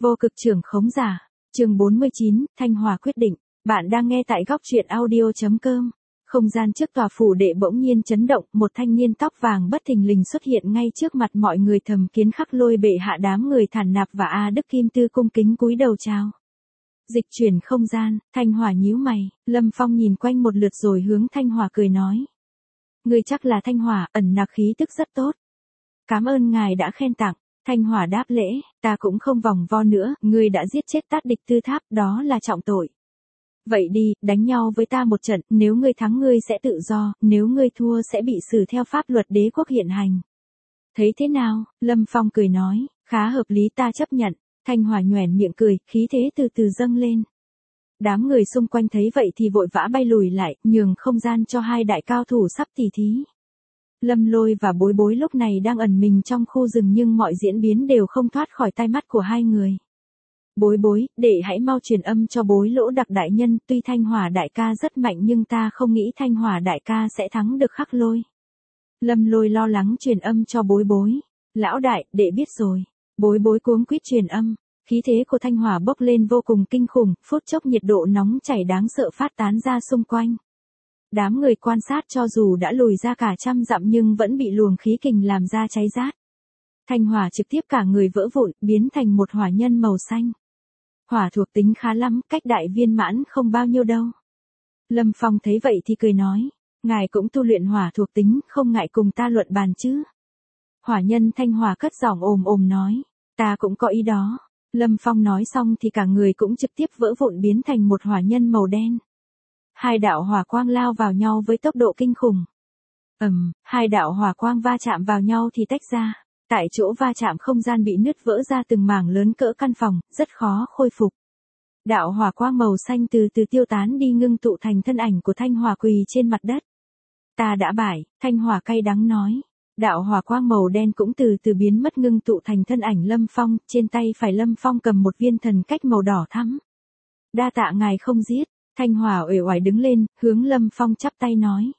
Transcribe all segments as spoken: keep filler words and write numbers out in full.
Vô cực trưởng khống giả. Chương bốn mươi chín, Thanh Hòa quyết định. Bạn đang nghe tại góc truyện audio chấm com. Không gian trước tòa phủ đệ bỗng nhiên chấn động, một thanh niên tóc vàng bất thình lình xuất hiện ngay trước mặt mọi người. Thẩm Kiến Khắc Lôi bệ hạ, đám người Thản Nạp và A Đức Kim Tư cung kính cúi đầu chào. Dịch chuyển không gian. Thanh Hòa nhíu mày. Lâm Phong nhìn quanh một lượt rồi hướng Thanh Hòa cười nói: Ngươi chắc là Thanh Hòa, ẩn nặc khí tức rất tốt. Cảm ơn ngài đã khen tặng. Thanh Hòa đáp lễ: Ta cũng không vòng vo nữa, ngươi đã giết chết Tát Địch Tư Tháp, đó là trọng tội. Vậy đi, đánh nhau với ta một trận, nếu ngươi thắng ngươi sẽ tự do, nếu ngươi thua sẽ bị xử theo pháp luật đế quốc hiện hành. Thấy thế nào? Lâm Phong cười nói: Khá hợp lý, ta chấp nhận. Thanh Hòa nhoẻn miệng cười, khí thế từ từ dâng lên. Đám người xung quanh thấy vậy thì vội vã bay lùi lại, nhường không gian cho hai đại cao thủ sắp tỉ thí. Lâm Lôi và Bối Bối lúc này đang ẩn mình trong khu rừng, nhưng mọi diễn biến đều không thoát khỏi tai mắt của hai người. Bối Bối, để hãy mau truyền âm cho Bối Lỗ Đặc đại nhân, tuy Thanh Hòa đại ca rất mạnh nhưng ta không nghĩ Thanh Hòa đại ca sẽ thắng được Khắc Lôi. Lâm Lôi lo lắng truyền âm cho Bối Bối. Lão đại, đệ biết rồi. Bối Bối cuống quýt truyền âm. Khí thế của Thanh Hòa bốc lên vô cùng kinh khủng, phút chốc nhiệt độ nóng chảy đáng sợ phát tán ra xung quanh. Đám người quan sát cho dù đã lùi ra cả trăm dặm nhưng vẫn bị luồng khí kình làm ra cháy rát. Thanh Hòa trực tiếp cả người vỡ vụn, biến thành một hỏa nhân màu xanh. Hỏa thuộc tính khá lắm, cách đại viên mãn không bao nhiêu đâu. Lâm Phong thấy vậy thì cười nói: Ngài cũng tu luyện hỏa thuộc tính, không ngại cùng ta luận bàn chứ? Hỏa nhân Thanh Hòa cất giọng ồm ồm nói: Ta cũng có ý đó. Lâm Phong nói xong thì cả người cũng trực tiếp vỡ vụn biến thành một hỏa nhân màu đen. Hai đạo hỏa quang lao vào nhau với tốc độ kinh khủng. Ầm, um, hai đạo hỏa quang va chạm vào nhau thì tách ra. Tại chỗ va chạm không gian bị nứt vỡ ra từng mảng lớn cỡ căn phòng, rất khó khôi phục. Đạo hỏa quang màu xanh từ từ tiêu tán đi, ngưng tụ thành thân ảnh của Thanh Hòa quỳ trên mặt đất. Ta đã bại, Thanh Hòa cay đắng nói. Đạo hỏa quang màu đen cũng từ từ biến mất, ngưng tụ thành thân ảnh Lâm Phong, trên tay phải Lâm Phong cầm một viên thần cách màu đỏ thắm. Đa tạ ngài không giết. Thanh Hòa uể oải đứng lên, hướng Lâm Phong chắp tay nói.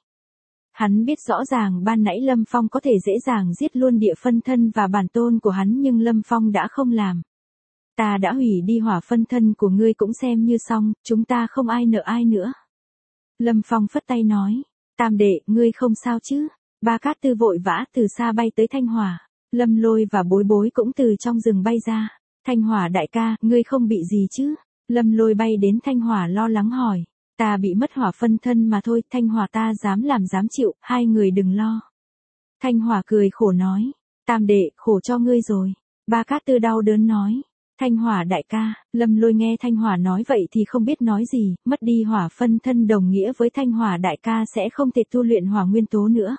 Hắn biết rõ ràng ban nãy Lâm Phong có thể dễ dàng giết luôn địa phân thân và bản tôn của hắn, nhưng Lâm Phong đã không làm. Ta đã hủy đi hỏa phân thân của ngươi cũng xem như xong, chúng ta không ai nợ ai nữa. Lâm Phong phất tay nói. Tam đệ, ngươi không sao chứ? Ba Cát Tư vội vã từ xa bay tới Thanh Hòa. Lâm Lôi và Bối Bối cũng từ trong rừng bay ra. Thanh Hòa đại ca, ngươi không bị gì chứ? Lâm Lôi bay đến Thanh Hòa lo lắng hỏi. Ta bị mất hỏa phân thân mà thôi, Thanh Hòa ta dám làm dám chịu, hai người đừng lo. Thanh Hòa cười khổ nói. Tam đệ, khổ cho ngươi rồi. Ba Cát Tư đau đớn nói. Thanh Hòa đại ca. Lâm Lôi nghe Thanh Hòa nói vậy thì không biết nói gì, mất đi hỏa phân thân đồng nghĩa với Thanh Hòa đại ca sẽ không thể tu luyện hỏa nguyên tố nữa.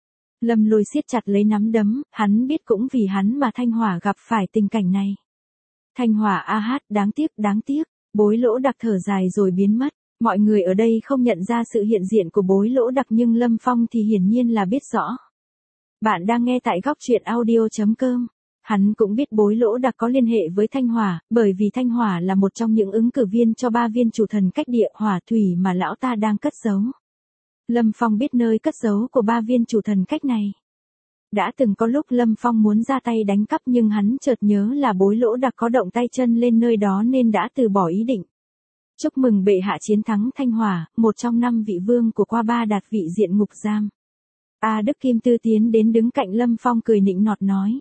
Lâm Lôi siết chặt lấy nắm đấm, hắn biết cũng vì hắn mà Thanh Hòa gặp phải tình cảnh này. Thanh Hòa a hát, đáng tiếc, đáng tiếc. Bối Lỗ Đặc thở dài rồi biến mất. Mọi người ở đây không nhận ra sự hiện diện của Bối Lỗ Đặc nhưng Lâm Phong thì hiển nhiên là biết rõ. Bạn đang nghe tại góc truyện audio chấm com. Hắn cũng biết Bối Lỗ Đặc có liên hệ với Thanh Hòa, bởi vì Thanh Hòa là một trong những ứng cử viên cho ba viên chủ thần cách địa hỏa thủy mà lão ta đang cất giấu. Lâm Phong biết nơi cất giấu của ba viên chủ thần cách này. Đã từng có lúc Lâm Phong muốn ra tay đánh cắp nhưng hắn chợt nhớ là Bối Lỗ Đặc có động tay chân lên nơi đó nên đã từ bỏ ý định. Chúc mừng bệ hạ chiến thắng Thanh Hòa, một trong năm vị vương của Qua Ba đạt vị diện ngục giam. A Đức Kim Tư tiến đến đứng cạnh Lâm Phong cười nịnh nọt nói.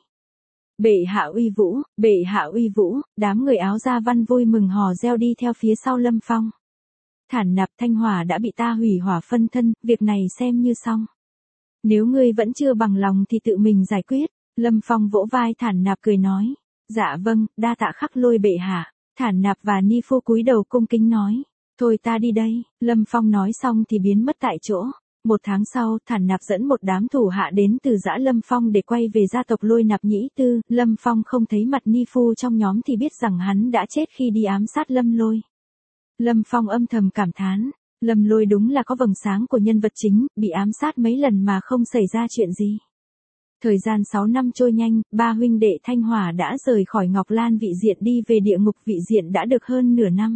Bệ hạ uy vũ, bệ hạ uy vũ, đám người áo da văn vui mừng hò reo đi theo phía sau Lâm Phong. Thản Nạp, Thanh Hòa đã bị ta hủy hỏa phân thân, việc này xem như xong. Nếu ngươi vẫn chưa bằng lòng thì tự mình giải quyết. Lâm Phong vỗ vai Thản Nạp cười nói. Dạ vâng, đa tạ Khắc Lôi bệ hạ. Thản Nạp và Ni Phu cúi đầu cung kính nói. Thôi ta đi đây. Lâm Phong nói xong thì biến mất tại chỗ. Một tháng sau, Thản Nạp dẫn một đám thủ hạ đến từ Dã Lâm Phong để quay về gia tộc Lôi Nạp Nhĩ Tư. Lâm Phong không thấy mặt Ni Phu trong nhóm thì biết rằng hắn đã chết khi đi ám sát Lâm Lôi. Lâm Phong âm thầm cảm thán. Lâm Lôi đúng là có vầng sáng của nhân vật chính, bị ám sát mấy lần mà không xảy ra chuyện gì. Thời gian sáu năm trôi nhanh, ba huynh đệ Thanh Hòa đã rời khỏi Ngọc Lan vị diện đi về địa ngục vị diện đã được hơn nửa năm.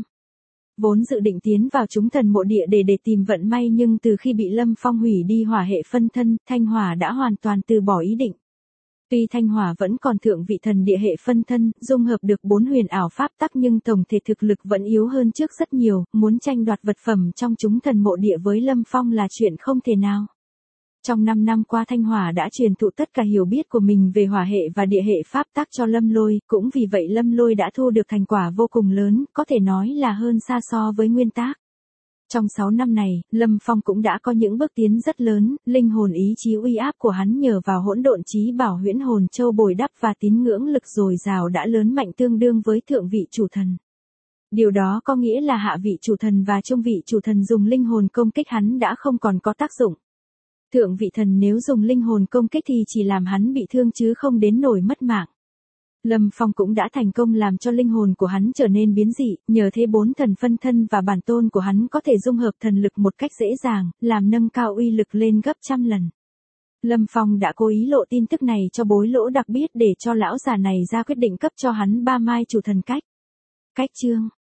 Vốn dự định tiến vào chúng thần mộ địa để để tìm vận may nhưng từ khi bị Lâm Phong hủy đi hỏa hệ phân thân, Thanh Hòa đã hoàn toàn từ bỏ ý định. Tuy Thanh Hỏa vẫn còn thượng vị thần địa hệ phân thân, dung hợp được bốn huyền ảo pháp tắc nhưng tổng thể thực lực vẫn yếu hơn trước rất nhiều, muốn tranh đoạt vật phẩm trong chúng thần mộ địa với Lâm Phong là chuyện không thể nào. Trong năm năm qua Thanh Hỏa đã truyền thụ tất cả hiểu biết của mình về hỏa hệ và địa hệ pháp tắc cho Lâm Lôi, cũng vì vậy Lâm Lôi đã thu được thành quả vô cùng lớn, có thể nói là hơn xa so với nguyên tác. Trong sáu năm này, Lâm Phong cũng đã có những bước tiến rất lớn, linh hồn ý chí uy áp của hắn nhờ vào hỗn độn chí bảo huyễn hồn châu bồi đắp và tín ngưỡng lực dồi dào đã lớn mạnh tương đương với thượng vị chủ thần. Điều đó có nghĩa là hạ vị chủ thần và trung vị chủ thần dùng linh hồn công kích hắn đã không còn có tác dụng. Thượng vị thần nếu dùng linh hồn công kích thì chỉ làm hắn bị thương chứ không đến nổi mất mạng. Lâm Phong cũng đã thành công làm cho linh hồn của hắn trở nên biến dị, nhờ thế bốn thần phân thân và bản tôn của hắn có thể dung hợp thần lực một cách dễ dàng, làm nâng cao uy lực lên gấp trăm lần. Lâm Phong đã cố ý lộ tin tức này cho Bối Lỗ Đặc biết để cho lão già này ra quyết định cấp cho hắn ba mai chủ thần cách. Cách chương